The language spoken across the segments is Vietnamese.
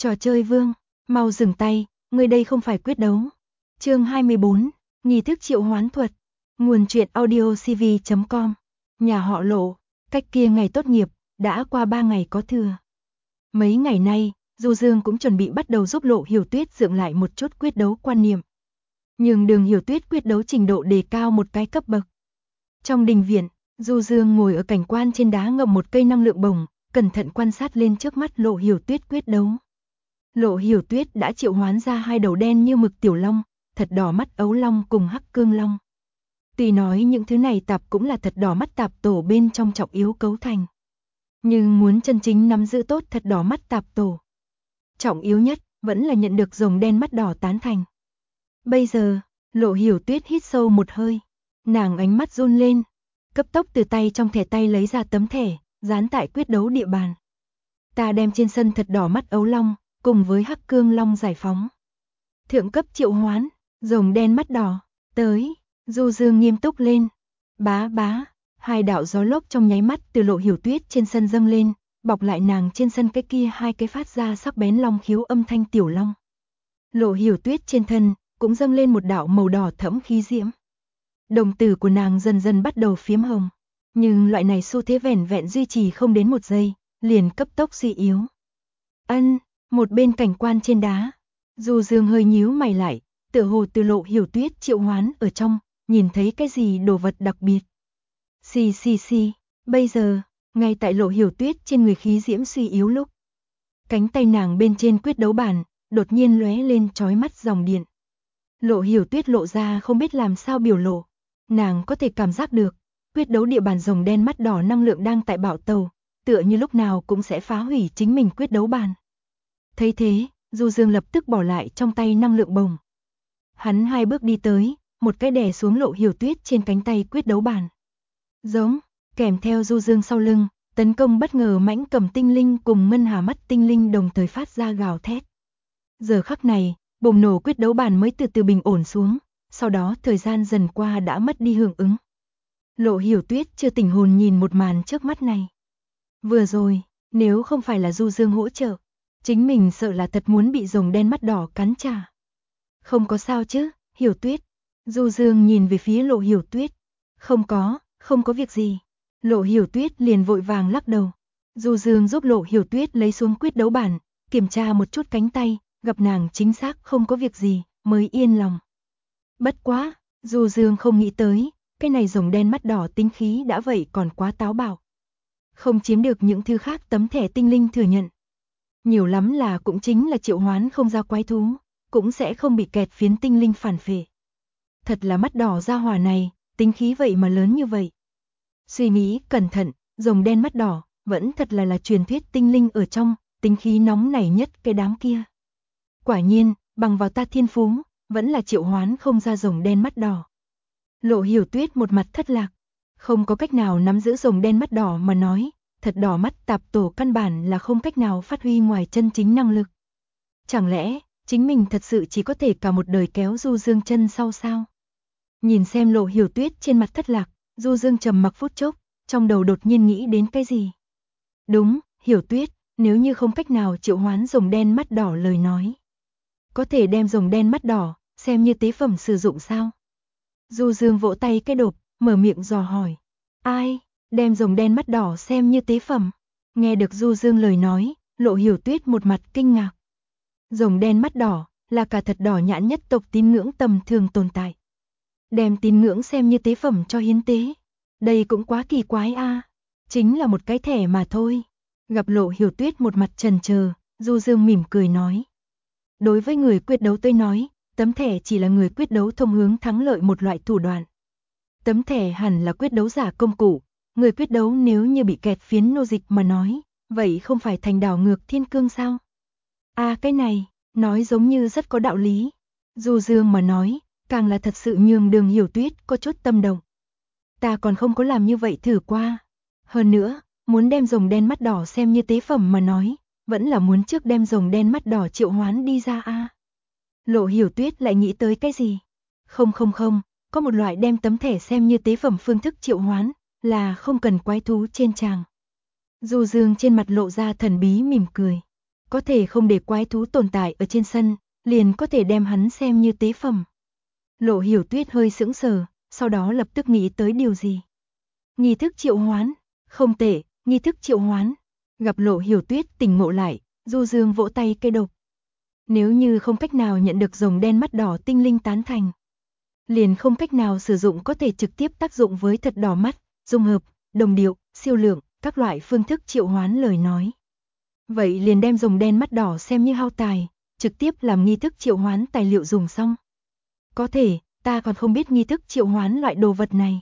Trò chơi vương, mau dừng tay, người đây không phải quyết đấu. Chương 24, nghi thức triệu hoán thuật. Nguồn truyện audiocv.com. Nhà họ Lộ, cách kia ngày tốt nghiệp, đã qua 3 ngày có thừa. Mấy ngày nay, Du Dương cũng chuẩn bị bắt đầu giúp Lộ Hiểu Tuyết dựng lại một chút quyết đấu quan niệm. Nhưng Đường Hiểu Tuyết quyết đấu trình độ đề cao một cái cấp bậc. Trong đình viện, Du Dương ngồi ở cảnh quan trên đá ngậm một cây năng lượng bổng, cẩn thận quan sát lên trước mắt Lộ Hiểu Tuyết quyết đấu. Lộ Hiểu Tuyết đã triệu hoán ra 2 đầu đen như mực tiểu long, thật đỏ mắt ấu long cùng hắc cương long. Tuy nói những thứ này tạp cũng là thật đỏ mắt tạp tổ bên trong trọng yếu cấu thành. Nhưng muốn chân chính nắm giữ tốt thật đỏ mắt tạp tổ, trọng yếu nhất vẫn là nhận được rồng đen mắt đỏ tán thành. Bây giờ, Lộ Hiểu Tuyết hít sâu một hơi, nàng ánh mắt run lên, cấp tốc từ tay trong thẻ tay lấy ra tấm thẻ, dán tại quyết đấu địa bàn. Ta đem trên sân thật đỏ mắt ấu long, cùng với hắc cương long giải phóng. Thượng cấp triệu hoán, rồng đen mắt đỏ, tới, Du Dương nghiêm túc lên. Bá bá, 2 đạo gió lốc trong nháy mắt từ Lộ Hiểu Tuyết trên sân dâng lên, bọc lại nàng trên sân cái kia 2 cái phát ra sắc bén long khiếu âm thanh tiểu long. Lộ Hiểu Tuyết trên thân cũng dâng lên một đạo màu đỏ thẫm khí diễm. Đồng tử của nàng dần dần bắt đầu phiếm hồng, nhưng loại này xu thế vẻn vẹn duy trì không đến 1 giây, liền cấp tốc suy yếu. Một bên cảnh quan trên đá, Du Dương hơi nhíu mày lại, tựa hồ từ Lộ Hiểu Tuyết triệu hoán ở trong, nhìn thấy cái gì đồ vật đặc biệt. Xì, bây giờ, ngay tại Lộ Hiểu Tuyết trên người khí diễm suy yếu lúc, cánh tay nàng bên trên quyết đấu bàn, đột nhiên lóe lên chói mắt dòng điện. Lộ Hiểu Tuyết lộ ra không biết làm sao biểu lộ, nàng có thể cảm giác được, quyết đấu địa bàn rồng đen mắt đỏ năng lượng đang tại bạo tàu, tựa như lúc nào cũng sẽ phá hủy chính mình quyết đấu bàn. Thấy thế, Du Dương lập tức bỏ lại trong tay năng lượng bồng. Hắn 2 bước đi tới, một cái đè xuống Lộ Hiểu Tuyết trên cánh tay quyết đấu bàn. Giống, kèm theo Du Dương sau lưng, tấn công bất ngờ mãnh cầm tinh linh cùng ngân hà mắt tinh linh đồng thời phát ra gào thét. Giờ khắc này, bùng nổ quyết đấu bàn mới từ từ bình ổn xuống, sau đó thời gian dần qua đã mất đi hưởng ứng. Lộ Hiểu Tuyết chưa tỉnh hồn nhìn một màn trước mắt này. Vừa rồi, nếu không phải là Du Dương hỗ trợ, chính mình sợ là thật muốn bị rồng đen mắt đỏ cắn trả. Không có sao chứ, Hiểu Tuyết. Du Dương nhìn về phía Lộ Hiểu Tuyết. Không có việc gì. Lộ Hiểu Tuyết liền vội vàng lắc đầu. Du Dương giúp Lộ Hiểu Tuyết lấy xuống quyết đấu bản, kiểm tra một chút cánh tay, gặp nàng chính xác không có việc gì, mới yên lòng. Bất quá, Du Dương không nghĩ tới, cái này rồng đen mắt đỏ tính khí đã vậy còn quá táo bạo. Không chiếm được những thứ khác tấm thẻ tinh linh thừa nhận. Nhiều lắm là cũng chính là triệu hoán không ra quái thú, cũng sẽ không bị kẹt phiến tinh linh phản phệ. Thật là mắt đỏ gia hỏa này, tính khí vậy mà lớn như vậy. Suy nghĩ cẩn thận, rồng đen mắt đỏ, vẫn thật là truyền thuyết tinh linh ở trong, tính khí nóng nảy nhất cái đám kia. Quả nhiên, bằng vào ta thiên phú, vẫn là triệu hoán không ra rồng đen mắt đỏ. Lộ Hiểu Tuyết một mặt thất lạc, không có cách nào nắm giữ rồng đen mắt đỏ mà nói, thật đỏ mắt tạp tổ căn bản là không cách nào phát huy ngoài chân chính năng lực. Chẳng lẽ, chính mình thật sự chỉ có thể cả một đời kéo Du Dương chân sau sao? Nhìn xem Lộ Hiểu Tuyết trên mặt thất lạc, Du Dương trầm mặc phút chốc, trong đầu đột nhiên nghĩ đến cái gì. Đúng, Hiểu Tuyết, nếu như không cách nào triệu hoán rồng đen mắt đỏ lời nói, có thể đem rồng đen mắt đỏ xem như tế phẩm sử dụng sao? Du Dương vỗ tay cái đột, mở miệng dò hỏi. Ai, đem rồng đen mắt đỏ xem như tế phẩm? Nghe được Du Dương lời nói, Lộ Hiểu Tuyết một mặt kinh ngạc. Rồng đen mắt đỏ là cả thật đỏ nhãn nhất tộc tín ngưỡng tầm thường tồn tại. Đem tín ngưỡng xem như tế phẩm cho hiến tế. Đây cũng quá kỳ quái a. Chính là một cái thẻ mà thôi. Gặp Lộ Hiểu Tuyết một mặt chần chờ, Du Dương mỉm cười nói. Đối với người quyết đấu tôi nói, tấm thẻ chỉ là người quyết đấu thông hướng thắng lợi một loại thủ đoạn. Tấm thẻ hẳn là quyết đấu giả công cụ, người quyết đấu nếu như bị kẹt phiến nô dịch mà nói, vậy không phải thành đảo ngược thiên cương sao? Cái này, nói giống như rất có đạo lý. Du Dương mà nói, càng là thật sự nhường Đường Hiểu Tuyết có chút tâm động. Ta còn không có làm như vậy thử qua. Hơn nữa, muốn đem rồng đen mắt đỏ xem như tế phẩm mà nói, vẫn là muốn trước đem rồng đen mắt đỏ triệu hoán đi ra a. Lộ Hiểu Tuyết lại nghĩ tới cái gì? Không, có một loại đem tấm thẻ xem như tế phẩm phương thức triệu hoán, là không cần quái thú trên tràng. Du Dương trên mặt lộ ra thần bí mỉm cười. có thể không để quái thú tồn tại ở trên sân, liền có thể đem hắn xem như tế phẩm. Lộ Hiểu Tuyết hơi sững sờ, sau đó lập tức nghĩ tới điều gì. Nghi thức triệu hoán, không tệ, nghi thức triệu hoán. Gặp Lộ Hiểu Tuyết tỉnh ngộ lại, Du Dương vỗ tay cây độc. Nếu như không cách nào nhận được rồng đen mắt đỏ tinh linh tán thành, liền không cách nào sử dụng có thể trực tiếp tác dụng với thật đỏ mắt, dung hợp, đồng điệu, siêu lượng, các loại phương thức triệu hoán lời nói. Vậy liền đem rồng đen mắt đỏ xem như hao tài, trực tiếp làm nghi thức triệu hoán tài liệu dùng xong. Có thể, ta còn không biết nghi thức triệu hoán loại đồ vật này.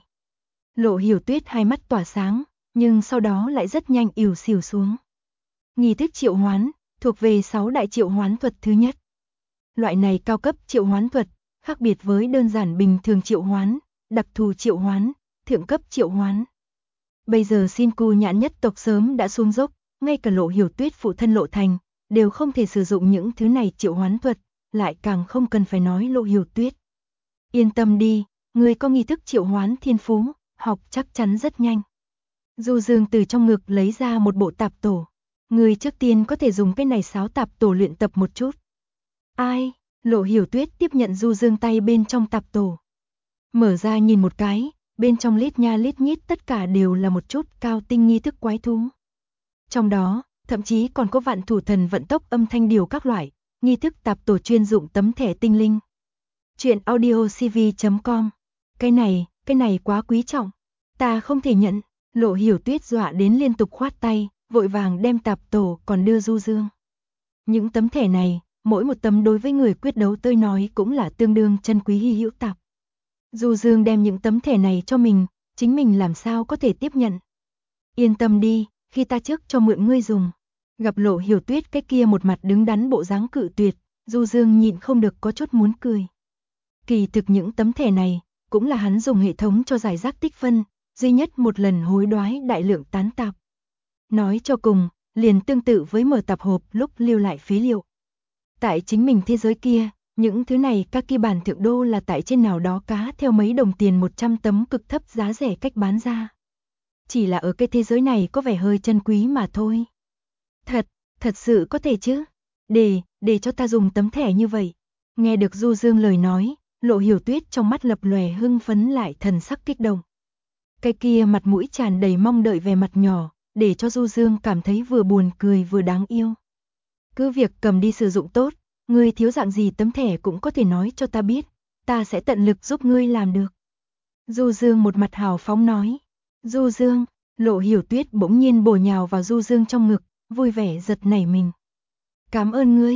Lộ Hiểu Tuyết hai mắt tỏa sáng, nhưng sau đó lại rất nhanh ỉu xìu xuống. Nghi thức triệu hoán, thuộc về 6 đại triệu hoán thuật thứ nhất. Loại này cao cấp triệu hoán thuật, khác biệt với đơn giản bình thường triệu hoán, đặc thù triệu hoán, thượng cấp triệu hoán. Bây giờ Shinku nhãn nhất tộc sớm đã xuống dốc, ngay cả Lộ Hiểu Tuyết phụ thân Lộ Thành, đều không thể sử dụng những thứ này triệu hoán thuật, lại càng không cần phải nói Lộ Hiểu Tuyết. Yên tâm đi, người có nghi thức triệu hoán thiên phú, học chắc chắn rất nhanh. Du Dương từ trong ngực lấy ra một bộ tạp tổ. Người trước tiên có thể dùng cái này sáo tạp tổ luyện tập một chút. Ai? Lộ Hiểu Tuyết tiếp nhận Du Dương tay bên trong tạp tổ. Mở ra nhìn một cái, bên trong lít nha lít nhít tất cả đều là một chút cao tinh nghi thức quái thú. Trong đó, thậm chí còn có vạn thủ thần vận tốc âm thanh điều các loại, nghi thức tạp tổ chuyên dụng tấm thẻ tinh linh. Chuyện audiocv.com. Cái này quá quý trọng. Ta không thể nhận. Lộ Hiểu Tuyết dọa đến liên tục khoát tay, vội vàng đem tạp tổ còn đưa Du Dương. Những tấm thẻ này, mỗi một tấm đối với người quyết đấu tới nói cũng là tương đương chân quý hy hữu tạp. Du Dương đem những tấm thẻ này cho mình, chính mình làm sao có thể tiếp nhận. Yên tâm đi, khi ta trước cho mượn ngươi dùng. Gặp Lộ Hiểu Tuyết cái kia một mặt đứng đắn bộ dáng cự tuyệt, Du Dương nhịn không được có chút muốn cười. Kỳ thực những tấm thẻ này, cũng là hắn dùng hệ thống cho giải rác tích phân, duy nhất một lần hối đoái đại lượng tán tạp. Nói cho cùng, liền tương tự với mở tạp hộp lúc lưu lại phế liệu. Tại chính mình thế giới kia, những thứ này các kỳ bản thượng đô là tại trên nào đó cá theo mấy đồng tiền 100 tấm cực thấp giá rẻ cách bán ra. Chỉ là ở cái thế giới này có vẻ hơi chân quý mà thôi. Thật sự có thể chứ? Để cho ta dùng tấm thẻ như vậy. Nghe được Du Dương lời nói, Lộ Hiểu Tuyết trong mắt lập lòe hưng phấn lại thần sắc kích động. Cái kia mặt mũi tràn đầy mong đợi vẻ mặt nhỏ, để cho Du Dương cảm thấy vừa buồn cười vừa đáng yêu. Cứ việc cầm đi sử dụng tốt, ngươi thiếu dạng gì tấm thẻ cũng có thể nói cho ta biết, ta sẽ tận lực giúp ngươi làm được. Du Dương một mặt hào phóng nói. Du Dương, Lộ Hiểu Tuyết bỗng nhiên bổ nhào vào Du Dương trong ngực, vui vẻ giật nảy mình. Cảm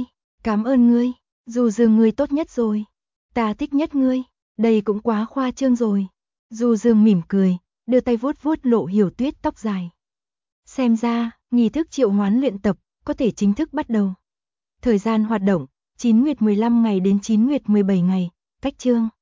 ơn ngươi, Du Dương ngươi tốt nhất rồi. Ta thích nhất ngươi, đây cũng quá khoa trương rồi. Du Dương mỉm cười, đưa tay vuốt vuốt Lộ Hiểu Tuyết tóc dài. Xem ra, nghi thức triệu hoán luyện tập, có thể chính thức bắt đầu. Thời gian hoạt động, 9 nguyệt 15 ngày đến 9 nguyệt 17 ngày, cách chương.